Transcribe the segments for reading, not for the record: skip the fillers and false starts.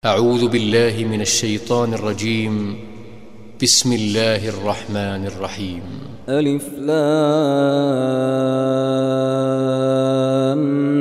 أعوذ بالله من الشيطان الرجيم. بسم الله الرحمن الرحيم. ألف لام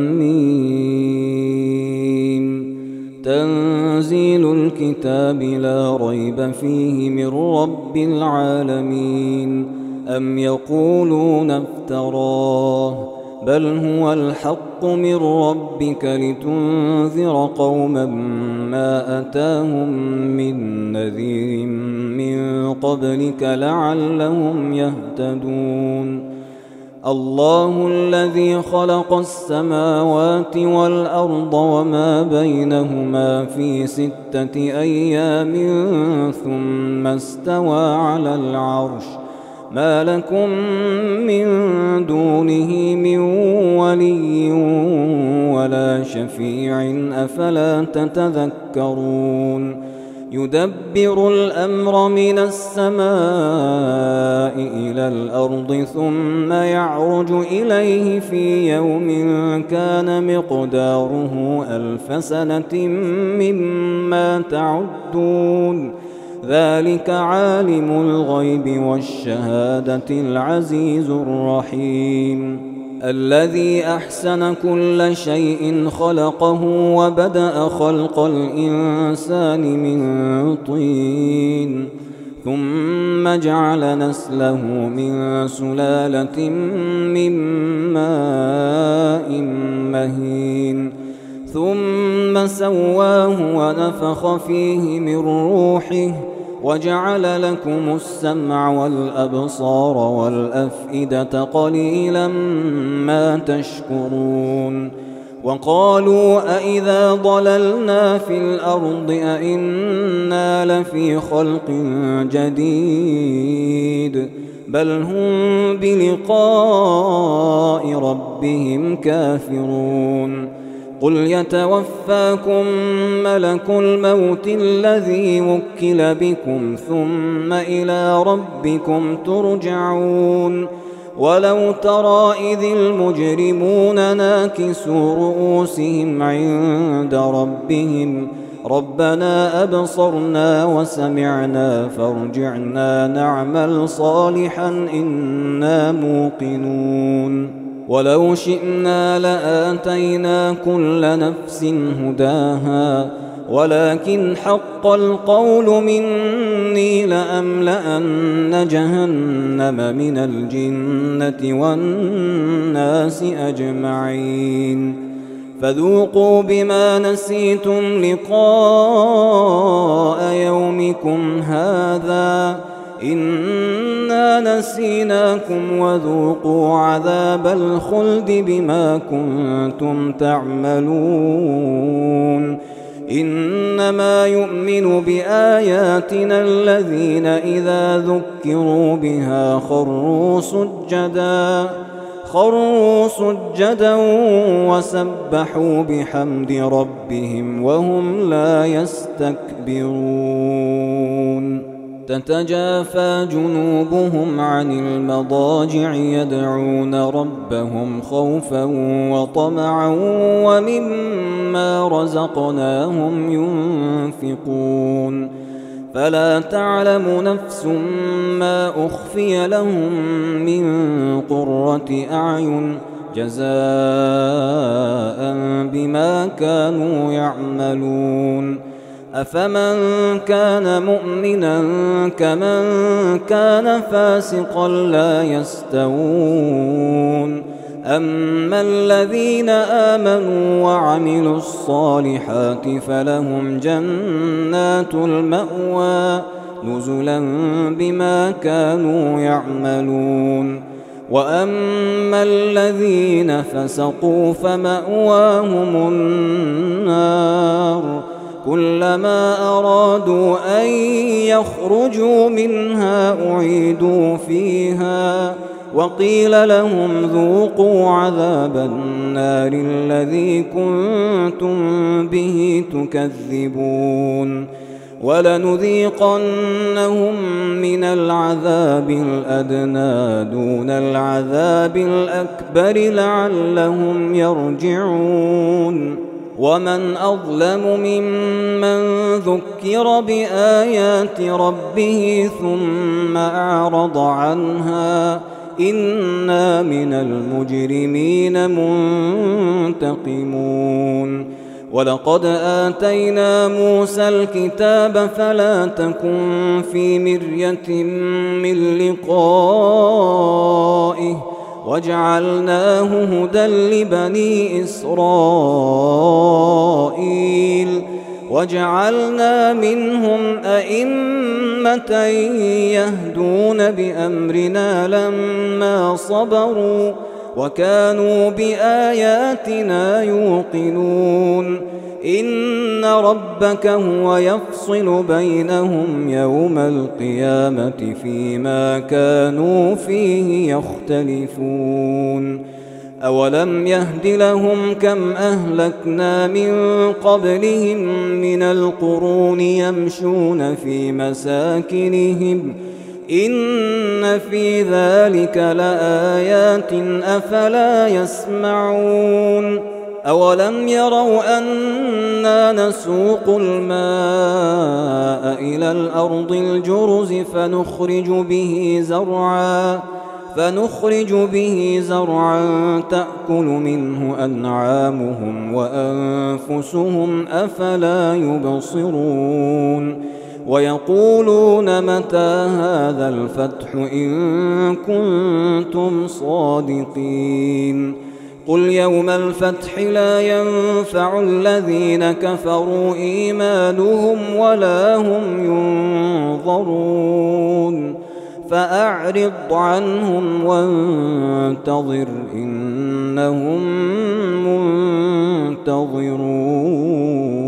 ميم. تنزيل الكتاب لا ريب فيه من رب العالمين. أم يقولون افتراه بل هو الحق من ربك لتنذر قوما ما أتاهم من نذير من قبلك لعلهم يهتدون. الله الذي خلق السماوات والأرض وما بينهما في 6 أيام ثم استوى على العرش. ما لكم من دونه من ولي ولا شفيع أفلا تتذكرون. يدبر الأمر من السماء إلى الأرض ثم يعرج إليه في يوم كان مقداره 1000 سنة مما تعدون. ذلك عالم الغيب والشهادة العزيز الرحيم. الذي أحسن كل شيء خلقه وبدأ خلق الإنسان من طين ثم جعل نسله من سلالة من ماء مهين ثم سواه ونفخ فيه من روحه وجعل لكم السمع والأبصار والأفئدة قليلا ما تشكرون. وقالوا أإذا ضللنا في الأرض أإنا لفي خلق جديد بل هم بلقاء ربهم كافرون. قل يتوفاكم ملك الموت الذي وكل بكم ثم إلى ربكم ترجعون. ولو ترى إذ المجرمون ناكسوا رؤوسهم عند ربهم ربنا أبصرنا وسمعنا فارجعنا نعمل صالحا إنا موقنون. ولو شئنا لآتينا كل نفس هداها ولكن حق القول مني لأملأن جهنم من الجنة والناس أجمعين. فذوقوا بما نسيتم لقاء يومكم هذا إنا نسيناكم وذوقوا عذاب الخلد بما كنتم تعملون. إنما يؤمن بآياتنا الذين إذا ذكروا بها خروا سجدا وسبحوا بحمد ربهم وهم لا يستكبرون. تتجافى جنوبهم عن المضاجع يدعون ربهم خوفا وطمعا ومما رزقناهم ينفقون. فلا تعلم نفس ما أخفي لهم من قرة أعين جزاء بما كانوا يعملون. أفمن كان مؤمنا كمن كان فاسقا لا يستوون. أما الذين آمنوا وعملوا الصالحات فلهم جنات المأوى نزلا بما كانوا يعملون. وأما الذين فسقوا فمأواهم النار كلما أرادوا أن يخرجوا منها أعيدوا فيها وقيل لهم ذوقوا عذاب النار الذي كنتم به تكذبون. ولنذيقنهم من العذاب الأدنى دون العذاب الأكبر لعلهم يرجعون. ومن أظلم ممن ذكر بآيات ربه ثم أعرض عنها إنا من المجرمين منتقمون ولقد آتينا موسى الكتاب فلا تكن في مرية من لقائه وجعلناه هدى لبني إسرائيل وجعلنا منهم أئمة يهدون بأمرنا لما صبروا وكانوا بآياتنا يوقنون إن ربك هو يفصل بينهم يوم القيامة فيما كانوا فيه يختلفون أولم يهد لهم كم أهلكنا من قبلهم من القرون يمشون في مساكنهم إن في ذلك لآيات أفلا يسمعون أولم يروا أنا نسوق الماء إلى الأرض الجرز فنخرج به زرعا تأكل منه أنعامهم وأنفسهم أفلا يبصرون ويقولون متى هذا الفتح إن كنتم صادقين قل يوم الفتح لا ينفع الذين كفروا إيمانهم ولا هم ينظرون فأعرض عنهم وانتظر إنهم منتظرون.